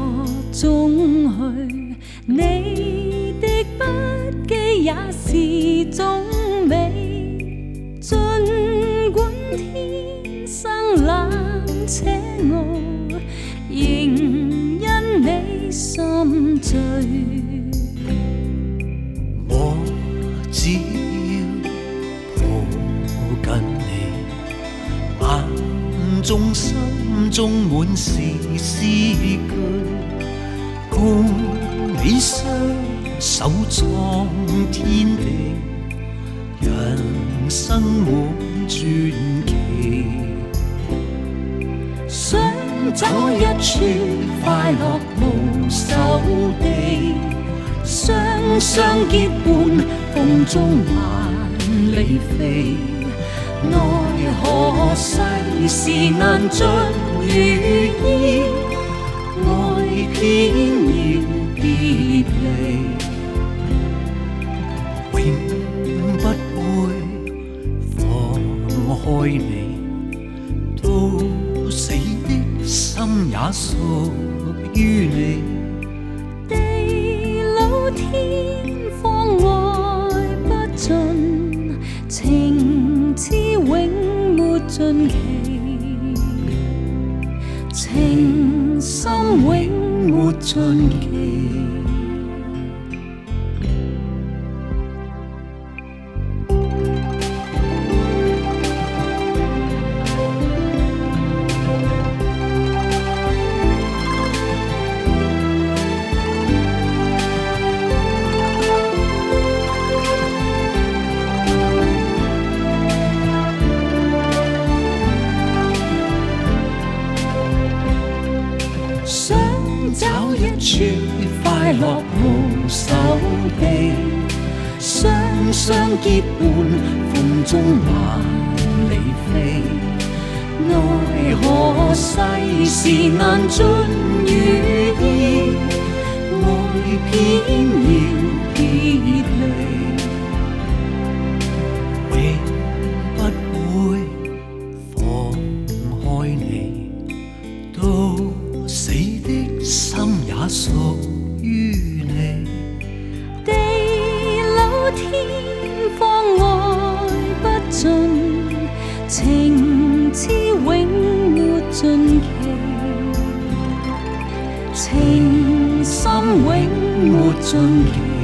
中去，你的不羁也是種美。儘管天生冷且傲，仍因你心醉。 我只要抱緊你，眼中心中滿是詩句，共你雙手創天地，人生滿傳奇。 想找一處快樂無手地，雙雙結伴，風中還離飛。奈何世事難盡如意，愛偏要別離， 永不會放開你，到死的心也屬於你。 地老天荒愛不盡，情痴永沒盡期，情深永沒盡期。想找一處快樂無手地，雙雙結伴，風中還離飛。奈何世事難盡如意，愛偏要別離， 永不會放開你，到死的心也屬於你。 地老天荒愛不盡，情痴永沒盡期，情深永沒盡期。